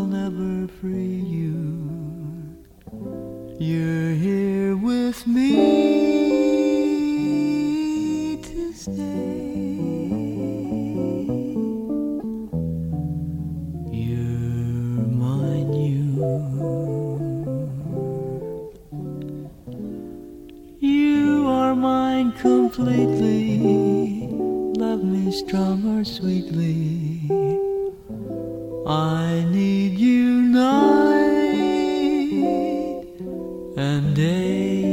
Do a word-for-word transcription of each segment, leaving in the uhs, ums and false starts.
will never free you. You're here with me to stay. You're mine, you. You are mine completely. Love me strong or sweetly. I need you night and day.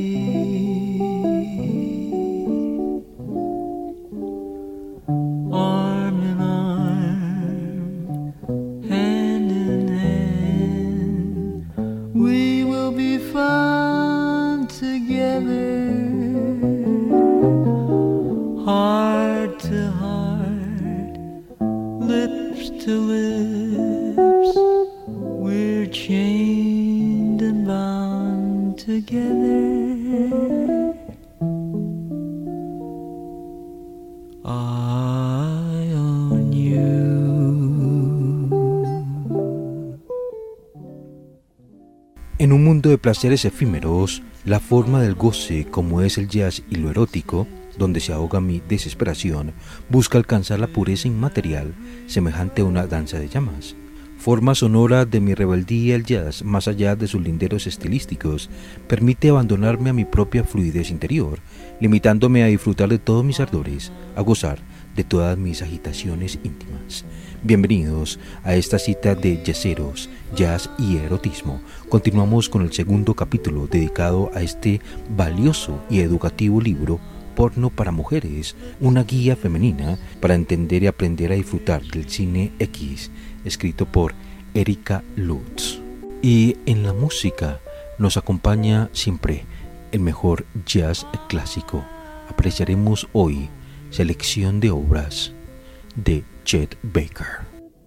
Arm in arm, hand in hand, we will be found together. Heart to heart, lips to lips, we're chained and bound together. I own you. En un mundo de placeres efímeros, la forma del goce, como es el jazz y lo erótico, donde se ahoga mi desesperación, busca alcanzar la pureza inmaterial, semejante a una danza de llamas. Forma sonora de mi rebeldía, el jazz, más allá de sus linderos estilísticos, permite abandonarme a mi propia fluidez interior, limitándome a disfrutar de todos mis ardores, a gozar de todas mis agitaciones íntimas. Bienvenidos a esta cita de jazzeros, jazz y erotismo. Continuamos con el segundo capítulo dedicado a este valioso y educativo libro, Porno para Mujeres, una guía femenina para entender y aprender a disfrutar del cine X, escrito por Erika Lutz. Y en la música nos acompaña siempre el mejor jazz clásico. Apreciaremos hoy selección de obras de Chet Baker.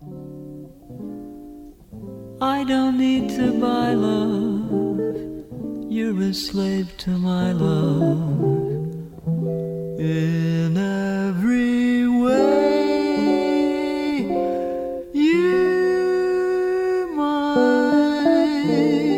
I don't need to buy love, you're a slave to my love. In every way, you're mine.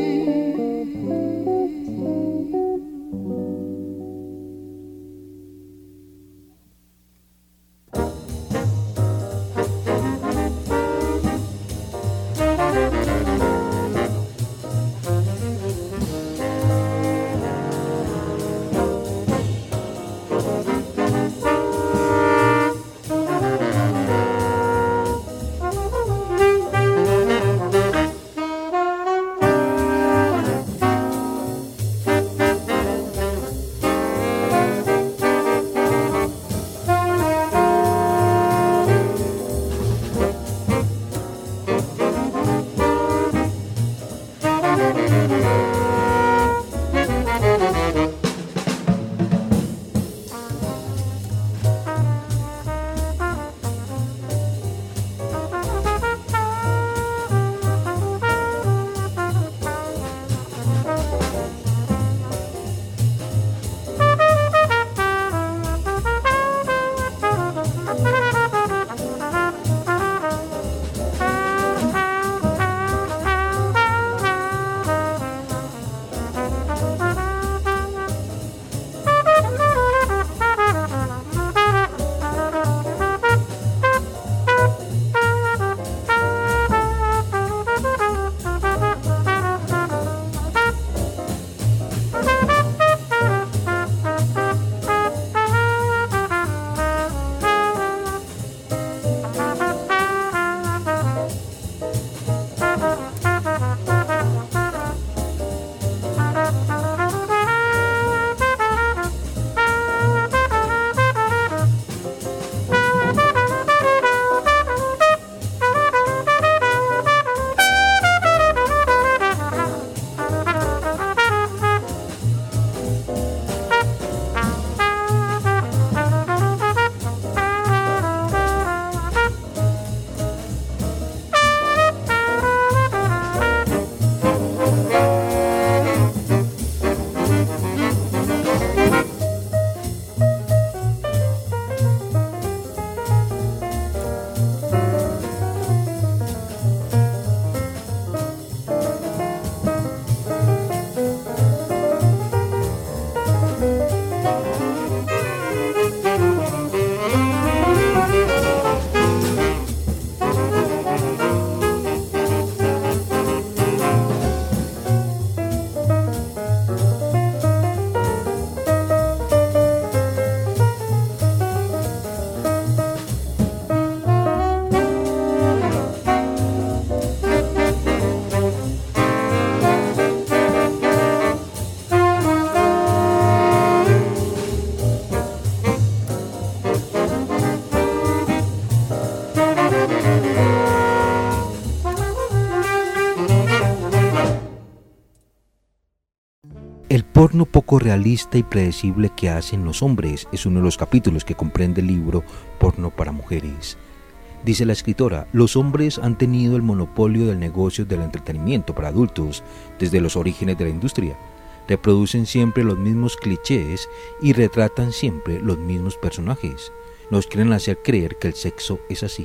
El porno poco realista y predecible que hacen los hombres es uno de los capítulos que comprende el libro Porno para Mujeres. Dice la escritora, los hombres han tenido el monopolio del negocio del entretenimiento para adultos desde los orígenes de la industria. Reproducen siempre los mismos clichés y retratan siempre los mismos personajes. Nos quieren hacer creer que el sexo es así.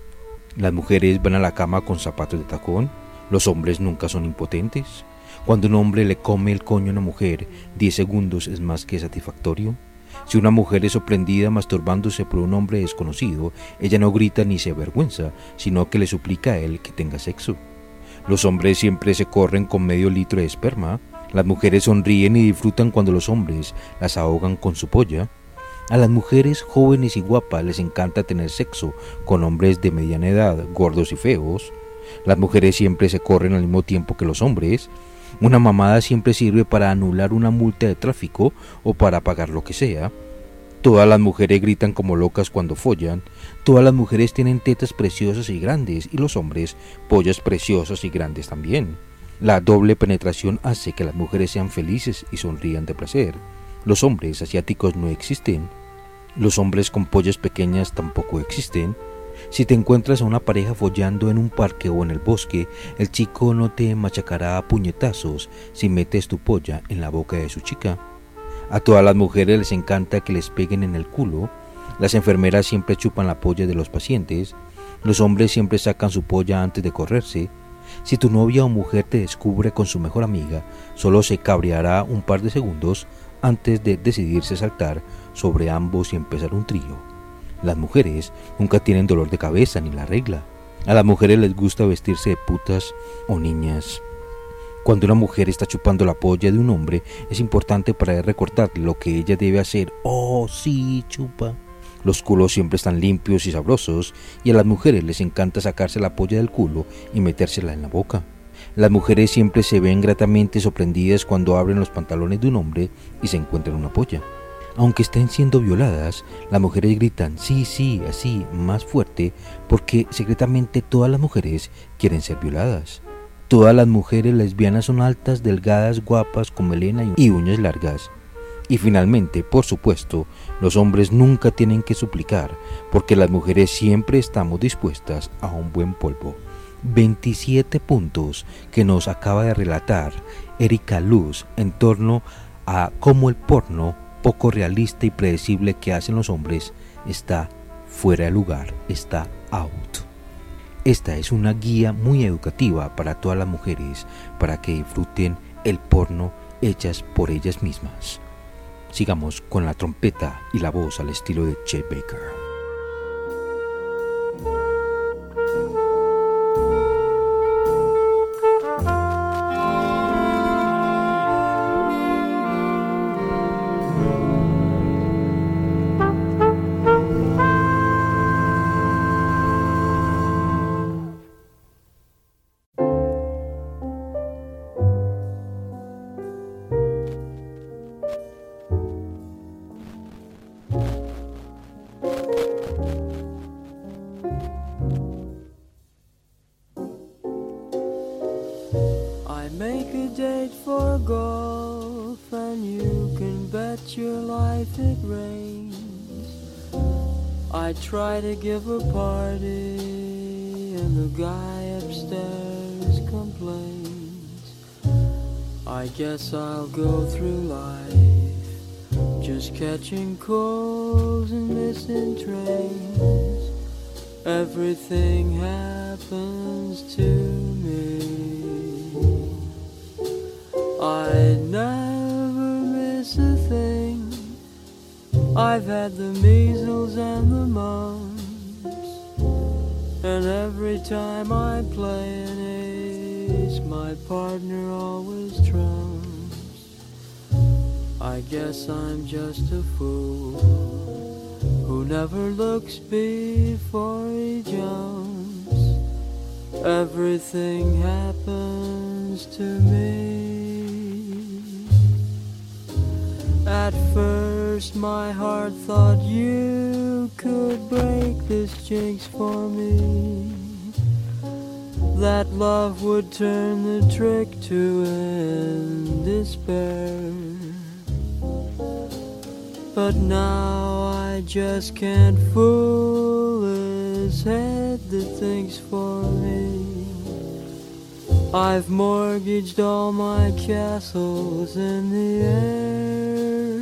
Las mujeres van a la cama con zapatos de tacón, los hombres nunca son impotentes. Cuando un hombre le come el coño a una mujer, diez segundos es más que satisfactorio. Si una mujer es sorprendida masturbándose por un hombre desconocido, ella no grita ni se avergüenza, sino que le suplica a él que tenga sexo. Los hombres siempre se corren con medio litro de esperma. Las mujeres sonríen y disfrutan cuando los hombres las ahogan con su polla. A las mujeres jóvenes y guapas les encanta tener sexo con hombres de mediana edad, gordos y feos. Las mujeres siempre se corren al mismo tiempo que los hombres. Una mamada siempre sirve para anular una multa de tráfico o para pagar lo que sea. Todas las mujeres gritan como locas cuando follan. Todas las mujeres tienen tetas preciosas y grandes y los hombres pollas preciosas y grandes también. La doble penetración hace que las mujeres sean felices y sonrían de placer. Los hombres asiáticos no existen. Los hombres con pollas pequeñas tampoco existen. Si te encuentras a una pareja follando en un parque o en el bosque, el chico no te machacará a puñetazos si metes tu polla en la boca de su chica. A todas las mujeres les encanta que les peguen en el culo. Las enfermeras siempre chupan la polla de los pacientes. Los hombres siempre sacan su polla antes de correrse. Si tu novia o mujer te descubre con su mejor amiga, solo se cabreará un par de segundos antes de decidirse saltar sobre ambos y empezar un trío. Las mujeres nunca tienen dolor de cabeza ni la regla. A las mujeres les gusta vestirse de putas o niñas. Cuando una mujer está chupando la polla de un hombre, es importante para él recordarle lo que ella debe hacer. ¡Oh, sí, chupa! Los culos siempre están limpios y sabrosos, y a las mujeres les encanta sacarse la polla del culo y metérsela en la boca. Las mujeres siempre se ven gratamente sorprendidas cuando abren los pantalones de un hombre y se encuentran una polla. Aunque estén siendo violadas, las mujeres gritan sí, sí, así, más fuerte, porque secretamente todas las mujeres quieren ser violadas. Todas las mujeres lesbianas son altas, delgadas, guapas, con melena y uñas largas. Y finalmente, por supuesto, los hombres nunca tienen que suplicar, porque las mujeres siempre estamos dispuestas a un buen polvo. veintisiete puntos que nos acaba de relatar Erika Luz en torno a cómo el porno poco realista y predecible que hacen los hombres está fuera de lugar, está out. Esta es una guía muy educativa para todas las mujeres para que disfruten el porno hechas por ellas mismas. Sigamos con la trompeta y la voz al estilo de Chet Baker. Make a date for golf and you can bet your life it rains. I try to give a party and the guy upstairs complains. I guess I'll go through life just catching calls and missing trains. Everything happens to me. I never miss a thing. I've had the measles and the mumps, and every time I play an ace, my partner always trumps. I guess I'm just a fool who never looks before he jumps. Everything happens to me. At first my heart thought you could break this jinx for me, that love would turn the trick to end despair. But now I just can't fool his head that thinks for me. I've mortgaged all my castles in the air.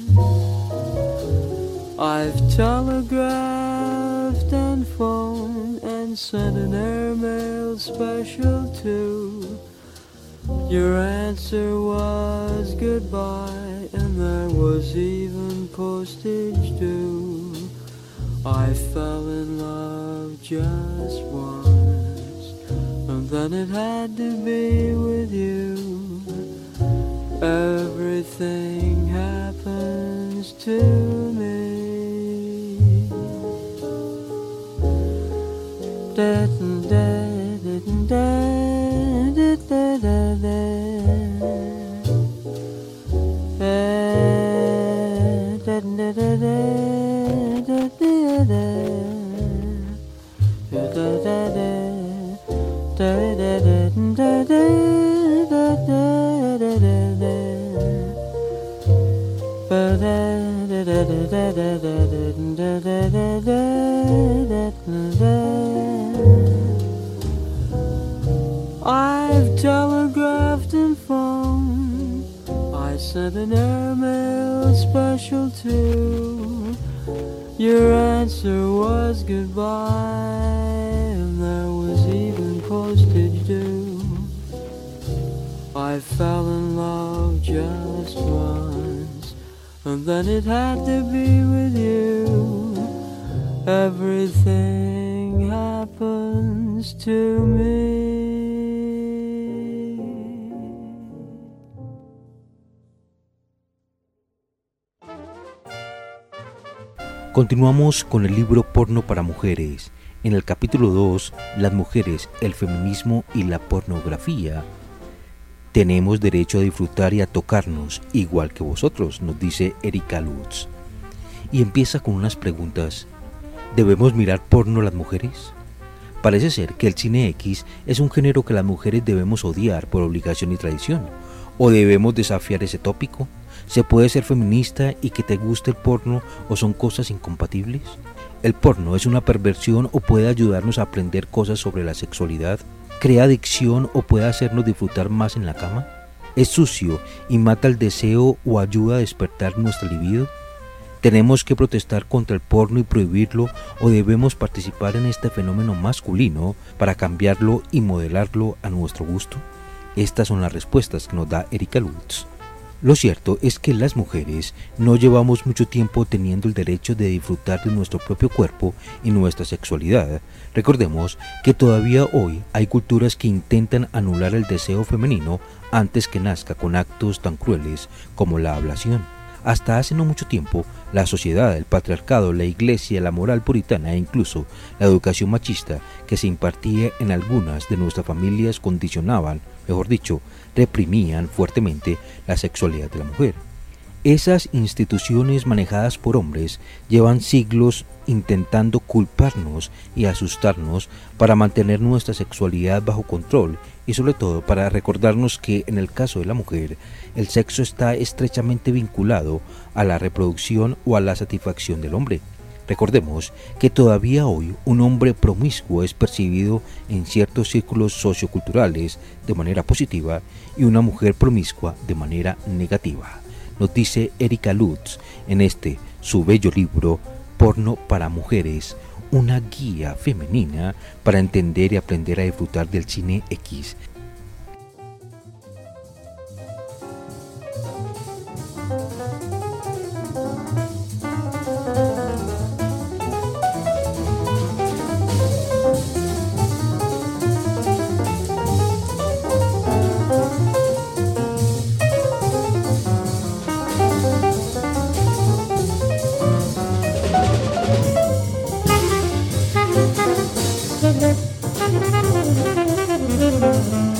I've telegraphed and phoned and sent an airmail special too. Your answer was goodbye, and there was even postage due. I fell in love just once, and then it had to be with you. Everything happens to me. Da, da, da, da, da, da, da, da. I've telegraphed and phoned, I sent an airmail special too. Your answer was goodbye, and there was even postage due. I fell in love just once, and then it had to be with you. Everything happens to me. Continuamos con el libro Porno para Mujeres. En el capítulo dos, las mujeres, el feminismo y la pornografía. Tenemos derecho a disfrutar y a tocarnos, igual que vosotros, nos dice Erika Lutz. Y empieza con unas preguntas. ¿Debemos mirar porno las mujeres? Parece ser que el cine X es un género que las mujeres debemos odiar por obligación y tradición. ¿O debemos desafiar ese tópico? ¿Se puede ser feminista y que te guste el porno o son cosas incompatibles? ¿El porno es una perversión o puede ayudarnos a aprender cosas sobre la sexualidad? ¿Crea adicción o puede hacernos disfrutar más en la cama? ¿Es sucio y mata el deseo o ayuda a despertar nuestra libido? ¿Tenemos que protestar contra el porno y prohibirlo o debemos participar en este fenómeno masculino para cambiarlo y modelarlo a nuestro gusto? Estas son las respuestas que nos da Erika Lutz. Lo cierto es que las mujeres no llevamos mucho tiempo teniendo el derecho de disfrutar de nuestro propio cuerpo y nuestra sexualidad. Recordemos que todavía hoy hay culturas que intentan anular el deseo femenino antes que nazca con actos tan crueles como la ablación. Hasta hace no mucho tiempo, la sociedad, el patriarcado, la iglesia, la moral puritana e incluso la educación machista que se impartía en algunas de nuestras familias condicionaban, mejor dicho, reprimían fuertemente la sexualidad de la mujer. Esas instituciones manejadas por hombres llevan siglos intentando culparnos y asustarnos para mantener nuestra sexualidad bajo control y sobre todo para recordarnos que en el caso de la mujer el sexo está estrechamente vinculado a la reproducción o a la satisfacción del hombre. Recordemos que todavía hoy un hombre promiscuo es percibido en ciertos círculos socioculturales de manera positiva y una mujer promiscua de manera negativa. Nos dice Erika Lutz en este su bello libro Porno para Mujeres, una guía femenina para entender y aprender a disfrutar del cine X. Thank you.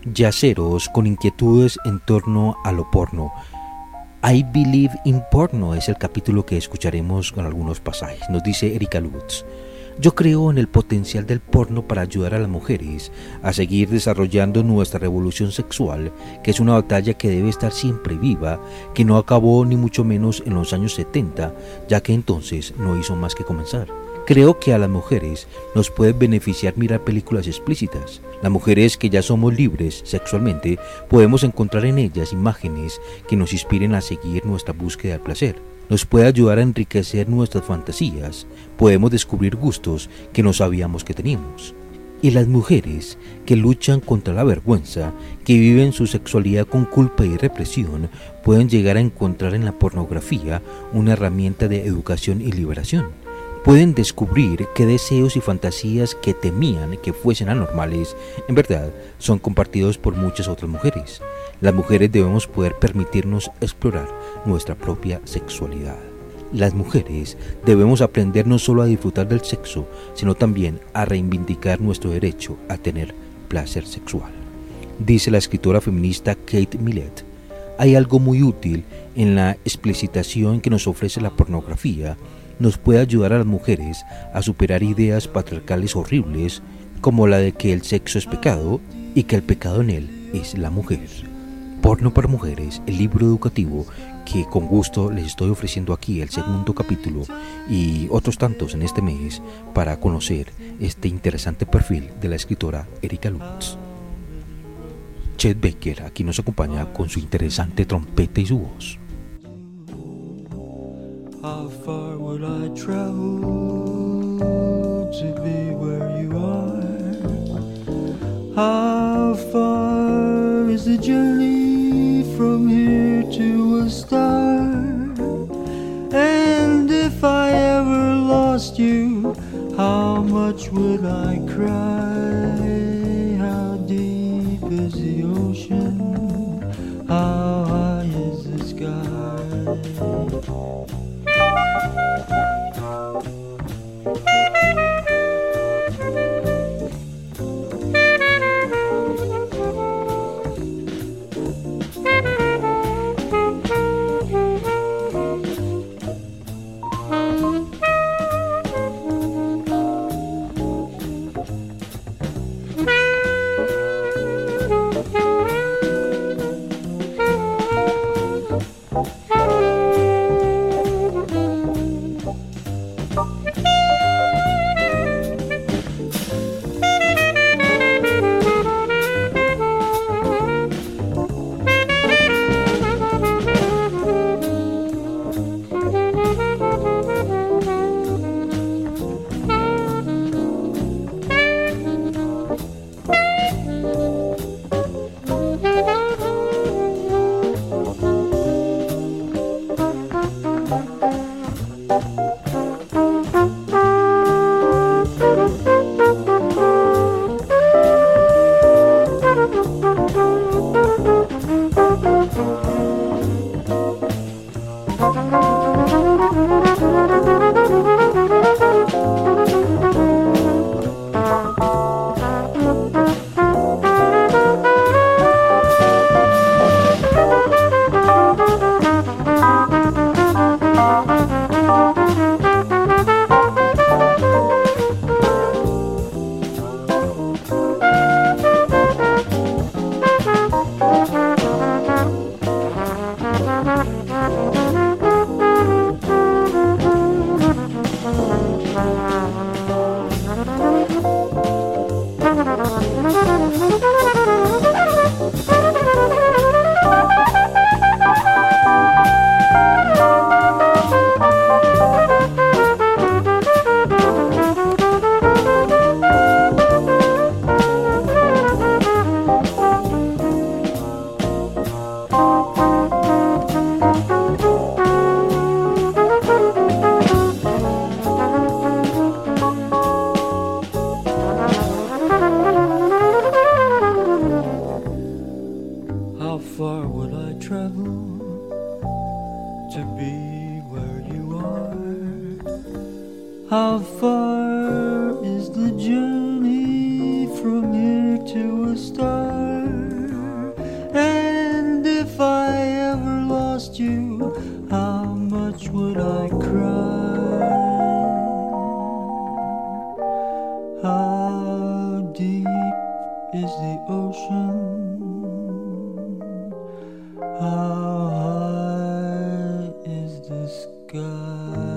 Yaceros con inquietudes en torno a lo porno. I Believe in Porno es el capítulo que escucharemos con algunos pasajes. Nos dice Erika Lutz: yo creo en el potencial del porno para ayudar a las mujeres a seguir desarrollando nuestra revolución sexual, que es una batalla que debe estar siempre viva, que no acabó ni mucho menos en los años setenta, ya que entonces no hizo más que comenzar. Creo que a las mujeres nos puede beneficiar mirar películas explícitas. Las mujeres que ya somos libres sexualmente podemos encontrar en ellas imágenes que nos inspiren a seguir nuestra búsqueda del placer. Nos puede ayudar a enriquecer nuestras fantasías. Podemos descubrir gustos que no sabíamos que teníamos. Y las mujeres que luchan contra la vergüenza, que viven su sexualidad con culpa y represión, pueden llegar a encontrar en la pornografía una herramienta de educación y liberación. Pueden descubrir que deseos y fantasías que temían que fuesen anormales, en verdad, son compartidos por muchas otras mujeres. Las mujeres debemos poder permitirnos explorar nuestra propia sexualidad. Las mujeres debemos aprender no solo a disfrutar del sexo, sino también a reivindicar nuestro derecho a tener placer sexual. Dice la escritora feminista Kate Millett: hay algo muy útil en la explicitación que nos ofrece la pornografía. Nos puede ayudar a las mujeres a superar ideas patriarcales horribles, como la de que el sexo es pecado y que el pecado en él es la mujer. Porno para mujeres, el libro educativo que con gusto les estoy ofreciendo aquí, el segundo capítulo y otros tantos en este mes para conocer este interesante perfil de la escritora Erika Lutz. Chet Baker aquí nos acompaña con su interesante trompeta y su voz. How far would I travel to be where you are? How far is the journey from here to a star? And if I ever lost you, how much would I cry? How deep is the ocean? How high is the sky? How far is the journey from here to a star? is the ocean? How high is the sky?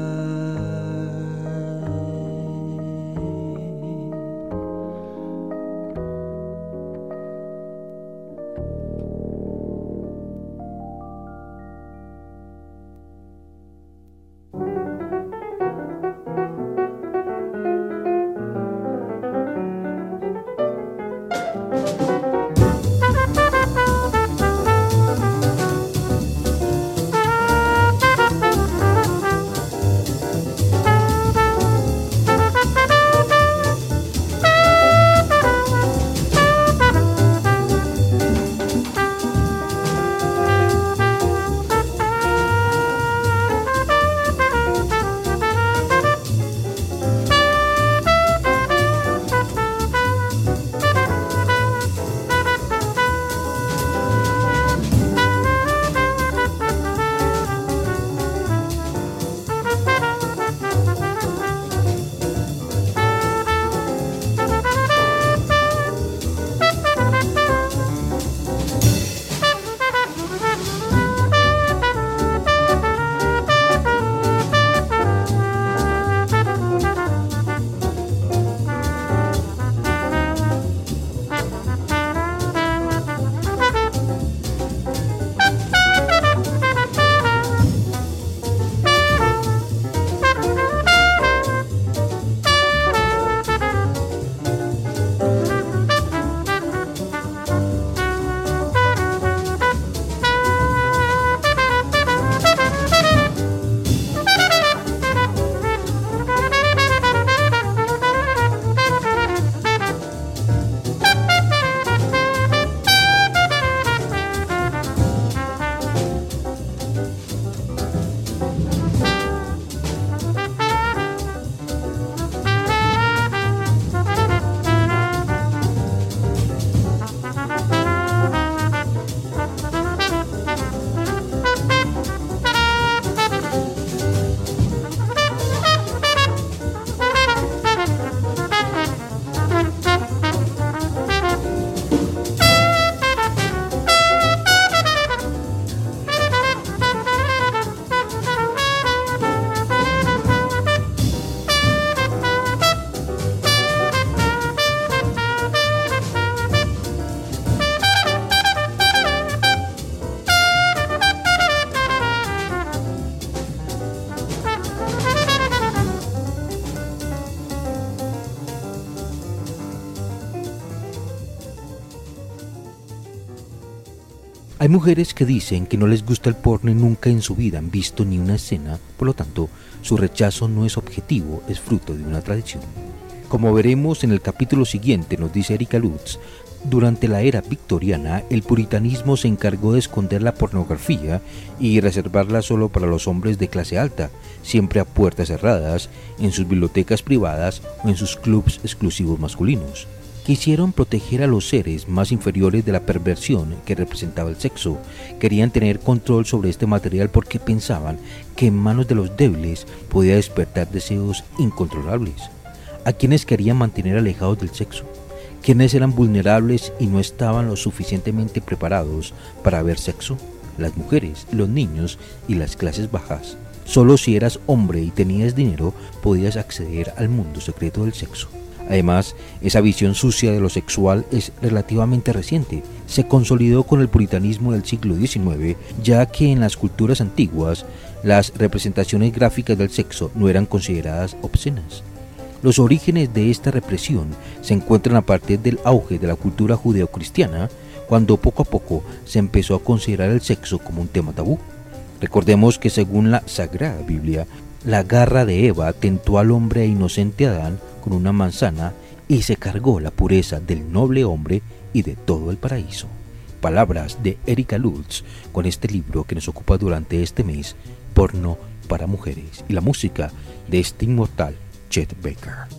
Hay mujeres que dicen que no les gusta el porno y nunca en su vida han visto ni una escena, por lo tanto, su rechazo no es objetivo, es fruto de una tradición. Como veremos en el capítulo siguiente, nos dice Erika Lutz, durante la era victoriana, el puritanismo se encargó de esconder la pornografía y reservarla solo para los hombres de clase alta, siempre a puertas cerradas, en sus bibliotecas privadas o en sus clubs exclusivos masculinos. Quisieron proteger a los seres más inferiores de la perversión que representaba el sexo. Querían tener control sobre este material porque pensaban que en manos de los débiles podía despertar deseos incontrolables. ¿A quienes querían mantener alejados del sexo? ¿Quiénes eran vulnerables y no estaban lo suficientemente preparados para ver sexo? Las mujeres, los niños y las clases bajas. Solo si eras hombre y tenías dinero podías acceder al mundo secreto del sexo. Además, esa visión sucia de lo sexual es relativamente reciente. Se consolidó con el puritanismo del siglo diecinueve, ya que en las culturas antiguas las representaciones gráficas del sexo no eran consideradas obscenas. Los orígenes de esta represión se encuentran a partir del auge de la cultura judeocristiana, cuando poco a poco se empezó a considerar el sexo como un tema tabú. Recordemos que según la Sagrada Biblia, la garra de Eva tentó al hombre inocente Adán con una manzana y se cargó la pureza del noble hombre y de todo el paraíso. Palabras de Erika Lutz con este libro que nos ocupa durante este mes, Porno para Mujeres, y la música de este inmortal Chet Baker.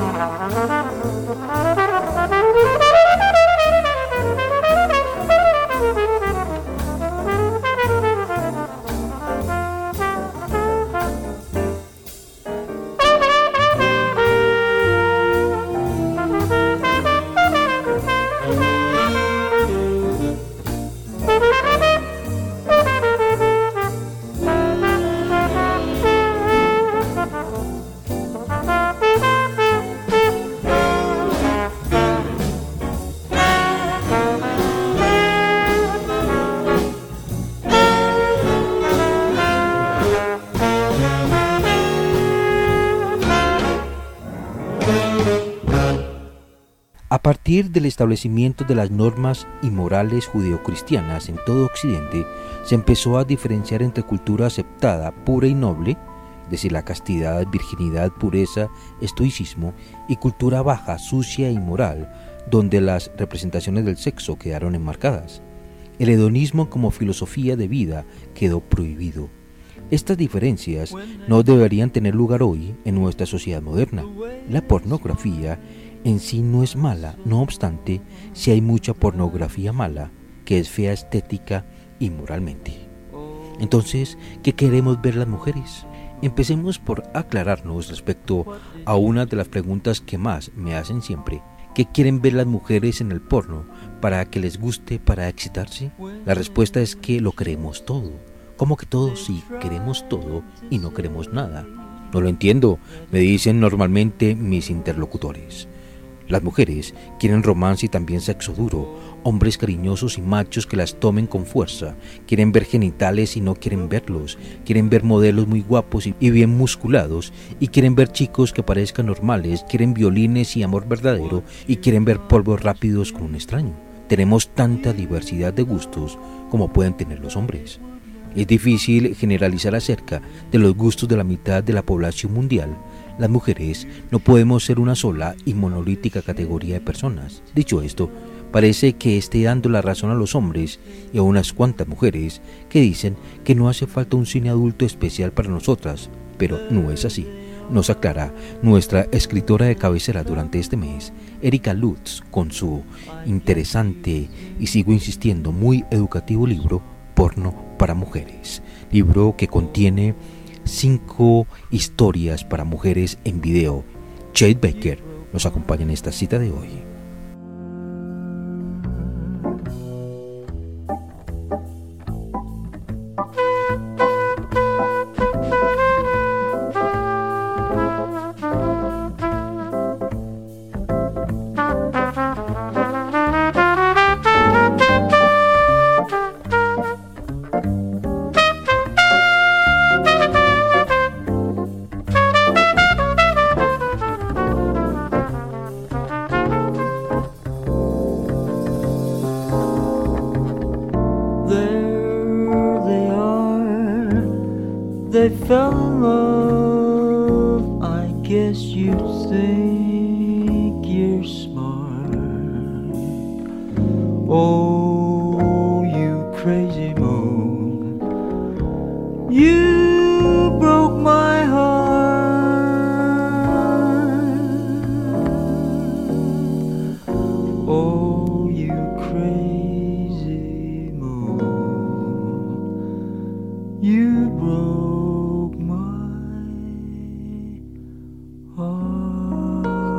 A partir del establecimiento de las normas y morales judeocristianas en todo Occidente, se empezó a diferenciar entre cultura aceptada, pura y noble, es decir, la castidad, virginidad, pureza, estoicismo, y cultura baja, sucia e inmoral, donde las representaciones del sexo quedaron enmarcadas. El hedonismo como filosofía de vida quedó prohibido. Estas diferencias no deberían tener lugar hoy en nuestra sociedad moderna. La pornografía en sí no es mala, no obstante, sí hay mucha pornografía mala, que es fea estética y moralmente. Entonces, ¿qué queremos ver las mujeres? Empecemos por aclararnos respecto a una de las preguntas que más me hacen siempre. ¿Qué quieren ver las mujeres en el porno? ¿Para que les guste, para excitarse? La respuesta es que lo queremos todo. ¿Cómo que todo? Sí, queremos todo y no queremos nada. No lo entiendo, me dicen normalmente mis interlocutores. Las mujeres quieren romance y también sexo duro, hombres cariñosos y machos que las tomen con fuerza, quieren ver genitales y no quieren verlos, quieren ver modelos muy guapos y bien musculados, y quieren ver chicos que parezcan normales, quieren violines y amor verdadero, y quieren ver polvos rápidos con un extraño. Tenemos tanta diversidad de gustos como pueden tener los hombres. Es difícil generalizar acerca de los gustos de la mitad de la población mundial. Las mujeres no podemos ser una sola y monolítica categoría de personas. Dicho esto, parece que esté dando la razón a los hombres y a unas cuantas mujeres que dicen que no hace falta un cine adulto especial para nosotras, pero no es así. Nos aclara nuestra escritora de cabecera durante este mes, Erika Lutz, con su interesante y sigo insistiendo muy educativo libro Porno para mujeres, libro que contiene cinco historias para mujeres en video. Chet Baker nos acompaña en esta cita de hoy. They fell in love. I guess you think you're smart. Oh, you crazy moon, you broke my heart. Oh, you crazy moon, you broke my heart.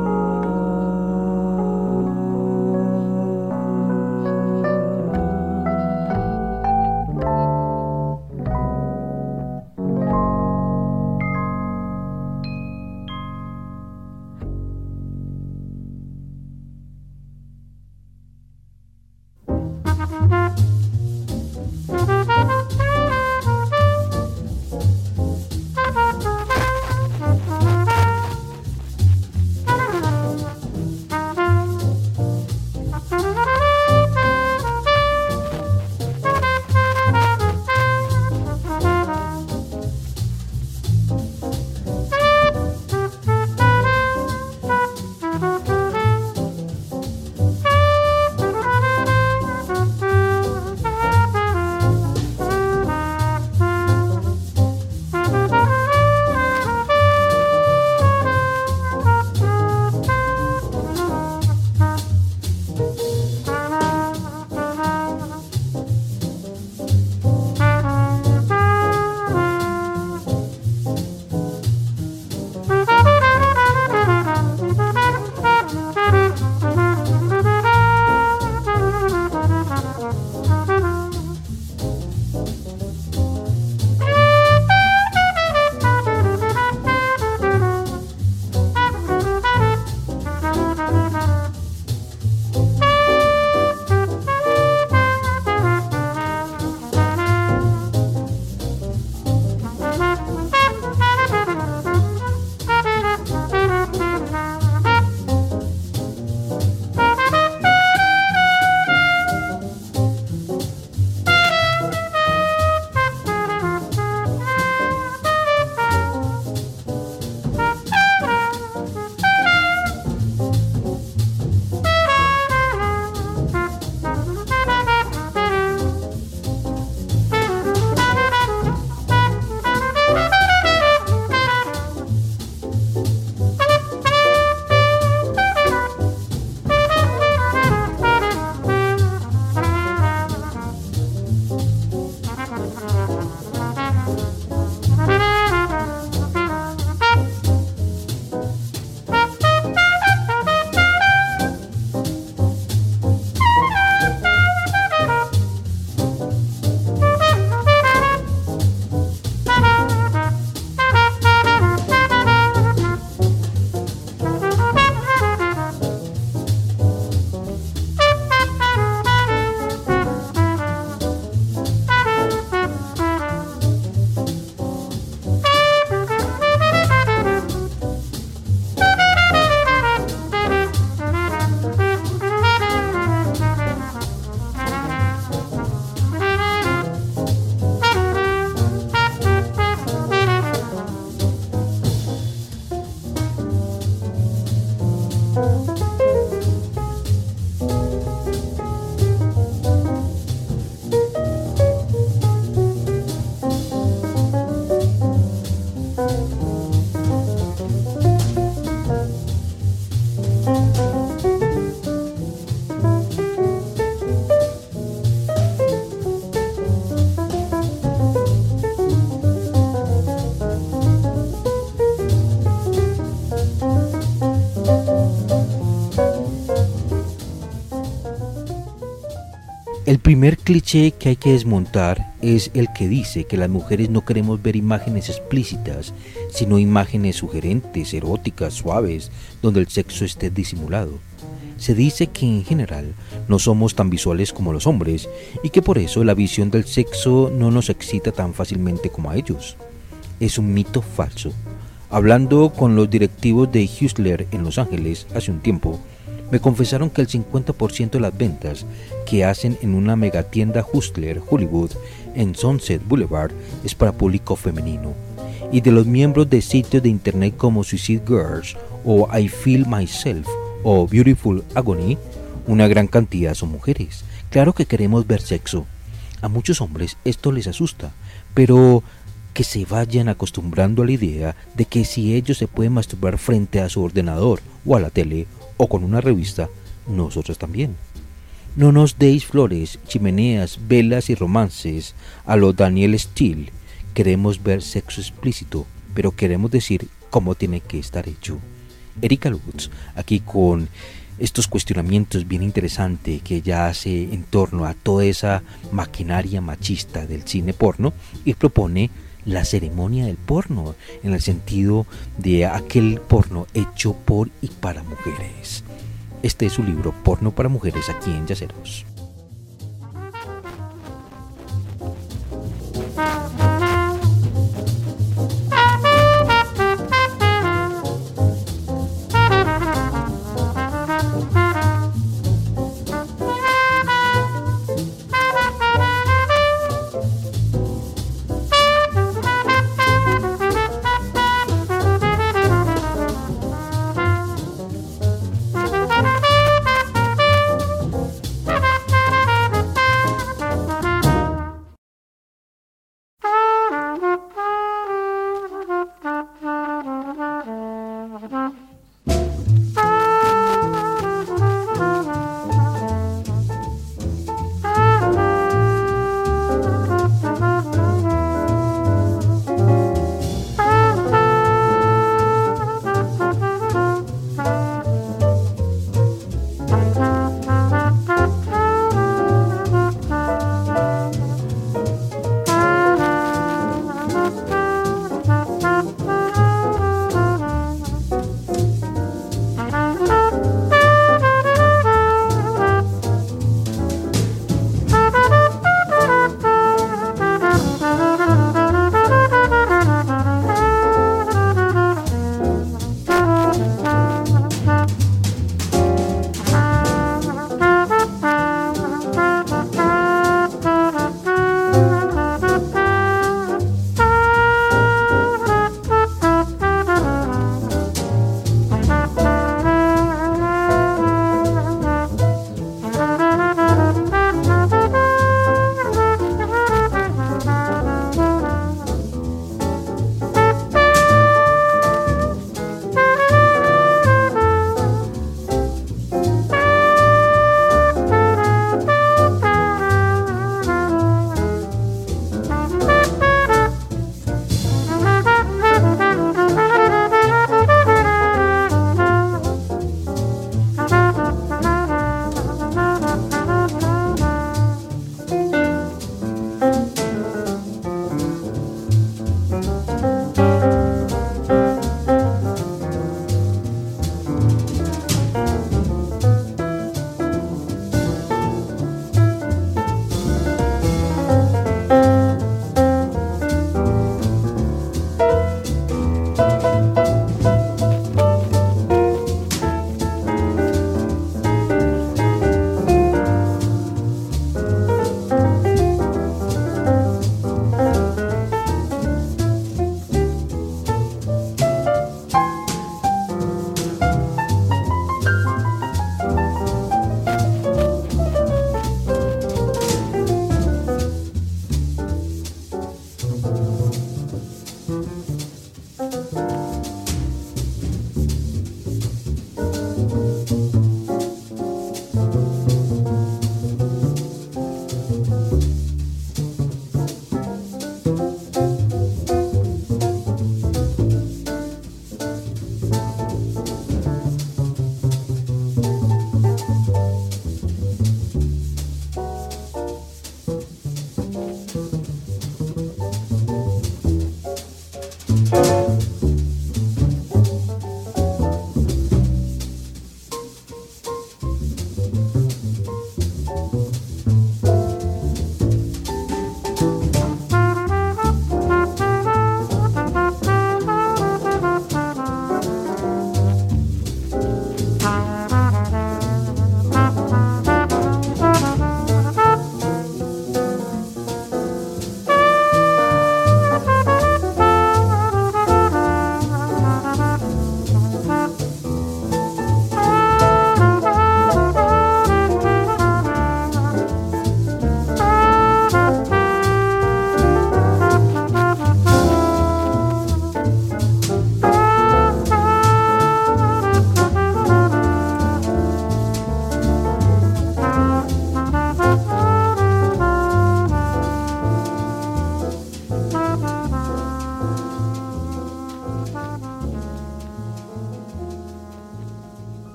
El primer cliché que hay que desmontar es el que dice que las mujeres no queremos ver imágenes explícitas, sino imágenes sugerentes, eróticas, suaves, donde el sexo esté disimulado. Se dice que en general no somos tan visuales como los hombres y que por eso la visión del sexo no nos excita tan fácilmente como a ellos. Es un mito falso. Hablando con los directivos de Hustler en Los Ángeles hace un tiempo, me confesaron que el cincuenta por ciento de las ventas que hacen en una megatienda Hustler Hollywood en Sunset Boulevard es para público femenino. Y de los miembros de sitios de internet como Suicide Girls o I Feel Myself o Beautiful Agony, una gran cantidad son mujeres. Claro que queremos ver sexo. A muchos hombres esto les asusta, pero que se vayan acostumbrando a la idea de que si ellos se pueden masturbar frente a su ordenador o a la tele o con una revista, nosotros también. No nos deis flores, chimeneas, velas y romances a lo Daniel Steele. Queremos ver sexo explícito, pero queremos decir cómo tiene que estar hecho. Erika Lutz, aquí con estos cuestionamientos bien interesantes que ella hace en torno a toda esa maquinaria machista del cine porno, y propone la ceremonia del porno, en el sentido de aquel porno hecho por y para mujeres. Este es su libro Porno para Mujeres, aquí en Yaceros.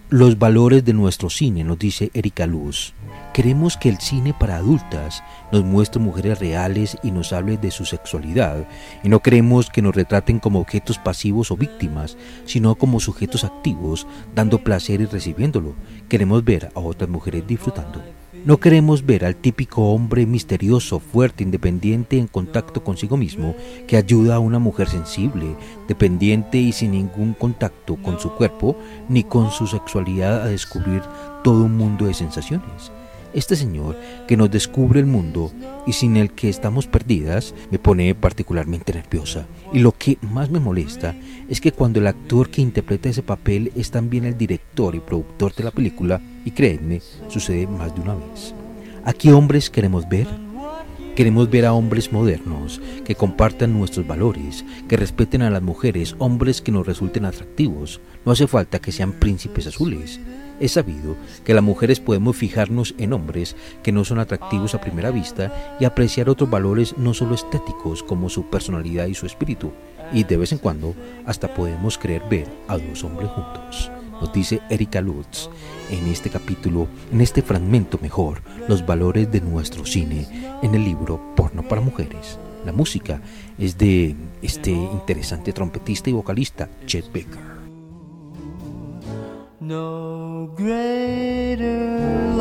Los valores de nuestro cine, nos dice Erika Luz. Queremos que el cine para adultas nos muestre mujeres reales y nos hable de su sexualidad, y no queremos que nos retraten como objetos pasivos o víctimas, sino como sujetos activos, dando placer y recibiéndolo. Queremos ver a otras mujeres disfrutando. No queremos ver al típico hombre misterioso, fuerte, independiente, en contacto consigo mismo, que ayuda a una mujer sensible, dependiente y sin ningún contacto con su cuerpo ni con su sexualidad a descubrir todo un mundo de sensaciones. Este señor que nos descubre el mundo y sin el que estamos perdidas me pone particularmente nerviosa. Y lo que más me molesta es que cuando el actor que interpreta ese papel es también el director y productor de la película, y créanme, sucede más de una vez. ¿A qué hombres queremos ver? Queremos ver a hombres modernos, que compartan nuestros valores, que respeten a las mujeres, hombres que nos resulten atractivos. No hace falta que sean príncipes azules. Es sabido que las mujeres podemos fijarnos en hombres que no son atractivos a primera vista y apreciar otros valores no solo estéticos como su personalidad y su espíritu. Y de vez en cuando hasta podemos creer ver a dos hombres juntos. Nos dice Erika Lutz en este capítulo, en este fragmento mejor, los valores de nuestro cine, en el libro Porno para Mujeres. La música es de este interesante trompetista y vocalista Chet Baker. No greater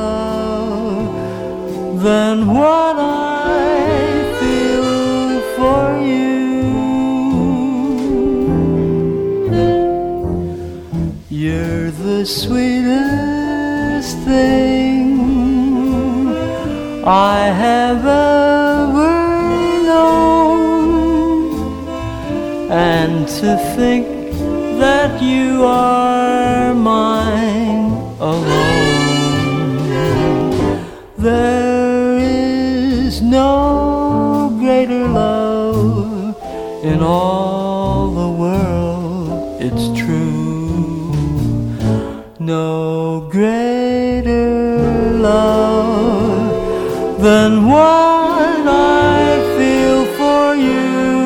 love than what I feel for you. You're the sweetest thing I have ever known, and to think that you are mine alone. There is no greater love in all the world, it's true. No greater love than what I feel for you.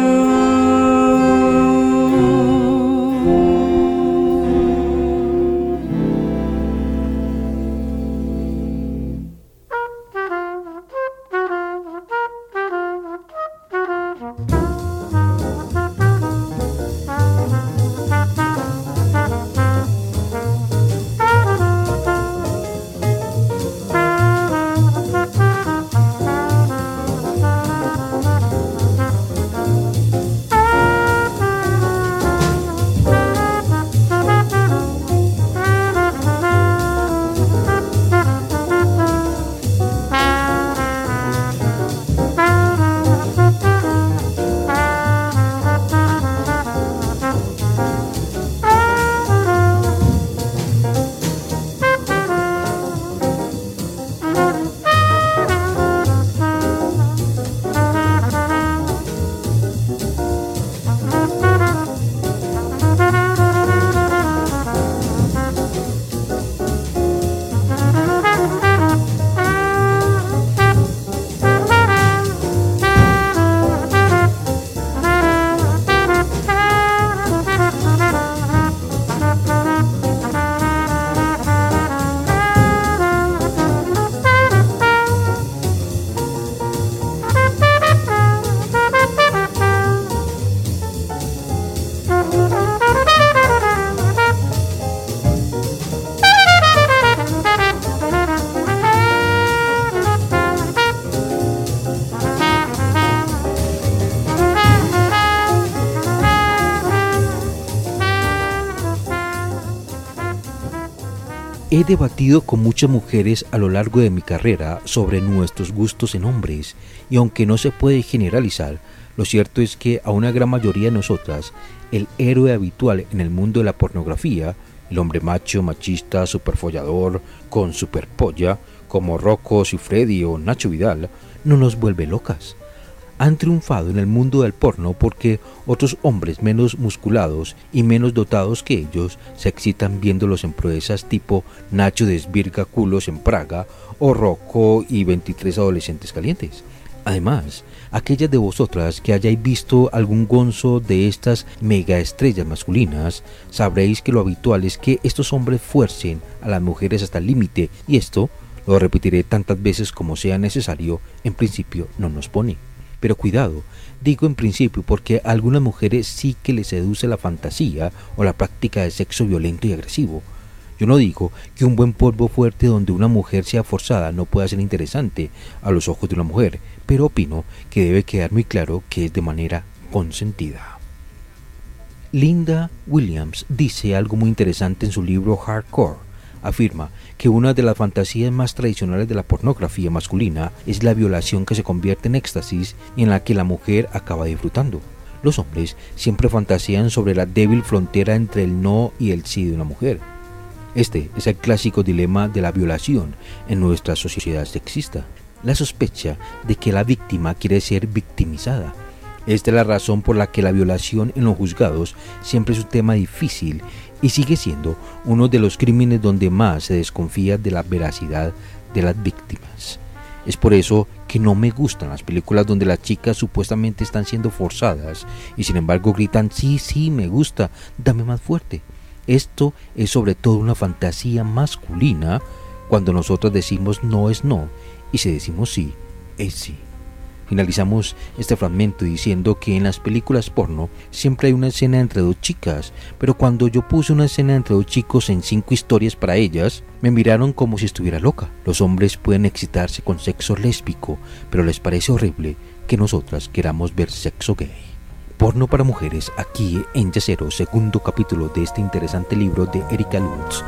He debatido con muchas mujeres a lo largo de mi carrera sobre nuestros gustos en hombres, y aunque no se puede generalizar, lo cierto es que a una gran mayoría de nosotras, el héroe habitual en el mundo de la pornografía, el hombre macho, machista, superfollador, con superpolla, como Rocco Siffredi o Nacho Vidal, no nos vuelve locas. Han triunfado en el mundo del porno porque otros hombres menos musculados y menos dotados que ellos se excitan viéndolos en proezas tipo Nacho desvirga culos en Praga o Rocco y veintitrés adolescentes calientes. Además, aquellas de vosotras que hayáis visto algún gonzo de estas mega estrellas masculinas, sabréis que lo habitual es que estos hombres fuercen a las mujeres hasta el límite, y esto, lo repetiré tantas veces como sea necesario, en principio no nos pone. Pero cuidado, digo en principio porque a algunas mujeres sí que les seduce la fantasía o la práctica de sexo violento y agresivo. Yo no digo que un buen polvo fuerte donde una mujer sea forzada no pueda ser interesante a los ojos de una mujer, pero opino que debe quedar muy claro que es de manera consentida. Linda Williams dice algo muy interesante en su libro Hardcore. Afirma que una de las fantasías más tradicionales de la pornografía masculina es la violación que se convierte en éxtasis y en la que la mujer acaba disfrutando. Los hombres siempre fantasean sobre la débil frontera entre el no y el sí de una mujer. Este es el clásico dilema de la violación en nuestra sociedad sexista, la sospecha de que la víctima quiere ser victimizada. Esta es la razón por la que la violación en los juzgados siempre es un tema difícil y sigue siendo uno de los crímenes donde más se desconfía de la veracidad de las víctimas. Es por eso que no me gustan las películas donde las chicas supuestamente están siendo forzadas y sin embargo gritan sí, sí, me gusta, dame más fuerte. Esto es sobre todo una fantasía masculina cuando nosotros decimos no es no y si decimos sí, es sí. Finalizamos este fragmento diciendo que en las películas porno siempre hay una escena entre dos chicas, pero cuando yo puse una escena entre dos chicos en cinco historias para ellas, me miraron como si estuviera loca. Los hombres pueden excitarse con sexo lésbico, pero les parece horrible que nosotras queramos ver sexo gay. Porno para mujeres, aquí en Yacero, segundo capítulo de este interesante libro de Erika Lutz.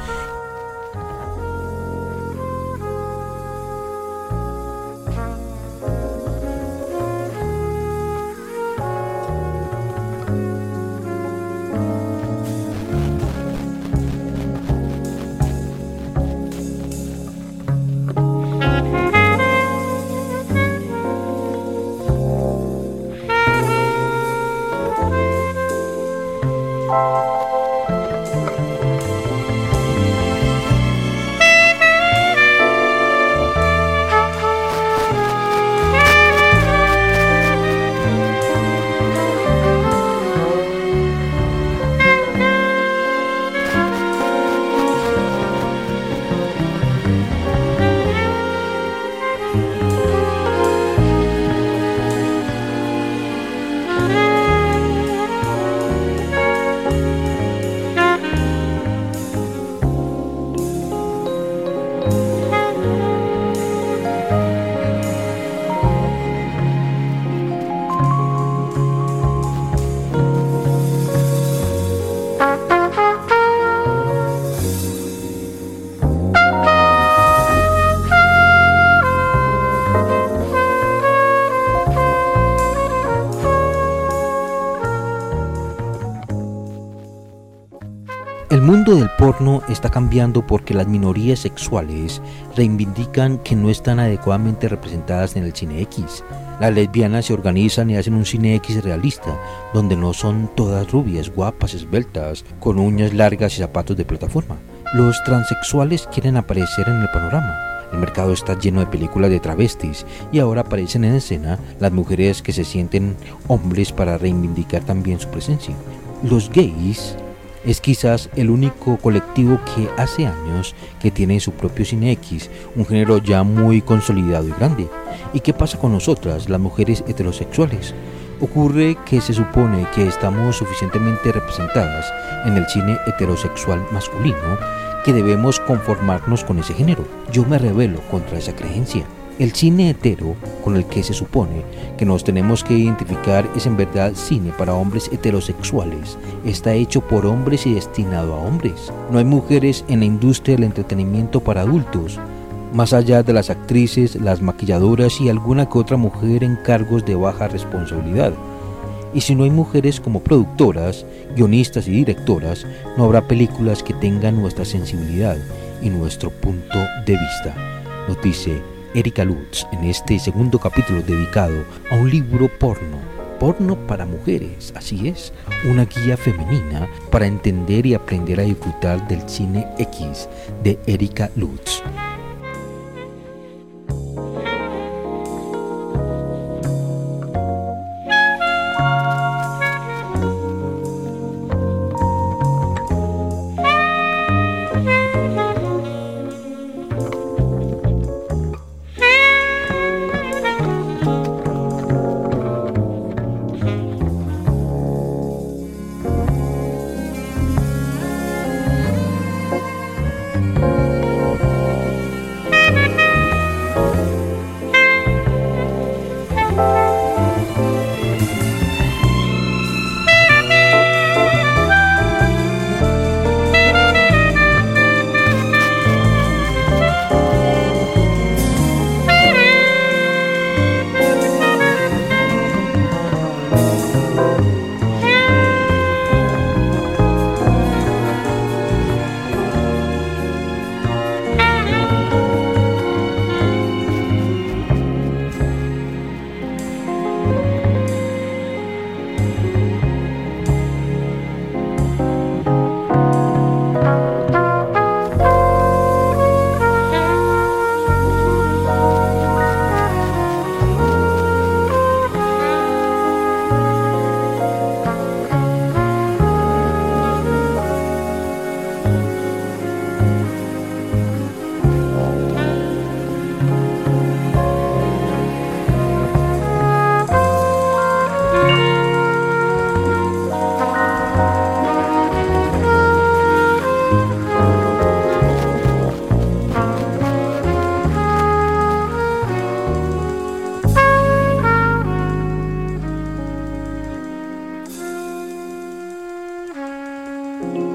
El mundo del porno está cambiando porque las minorías sexuales reivindican que no están adecuadamente representadas en el cine X. Las lesbianas se organizan y hacen un cine X realista, donde no son todas rubias, guapas, esbeltas, con uñas largas y zapatos de plataforma. Los transexuales quieren aparecer en el panorama. El mercado está lleno de películas de travestis y ahora aparecen en escena las mujeres que se sienten hombres para reivindicar también su presencia. Los gays es quizás el único colectivo que hace años que tiene su propio cine X, un género ya muy consolidado y grande. ¿Y qué pasa con nosotras, las mujeres heterosexuales? Ocurre que se supone que estamos suficientemente representadas en el cine heterosexual masculino que debemos conformarnos con ese género. Yo me rebelo contra esa creencia. El cine hetero con el que se supone que nos tenemos que identificar es en verdad cine para hombres heterosexuales. Está hecho por hombres y destinado a hombres. No hay mujeres en la industria del entretenimiento para adultos, más allá de las actrices, las maquilladoras y alguna que otra mujer en cargos de baja responsabilidad. Y si no hay mujeres como productoras, guionistas y directoras, no habrá películas que tengan nuestra sensibilidad y nuestro punto de vista. Nos dice Erika Lutz en este segundo capítulo dedicado a un libro porno, porno para mujeres, así es, una guía femenina para entender y aprender a disfrutar del cine X de Erika Lutz. you.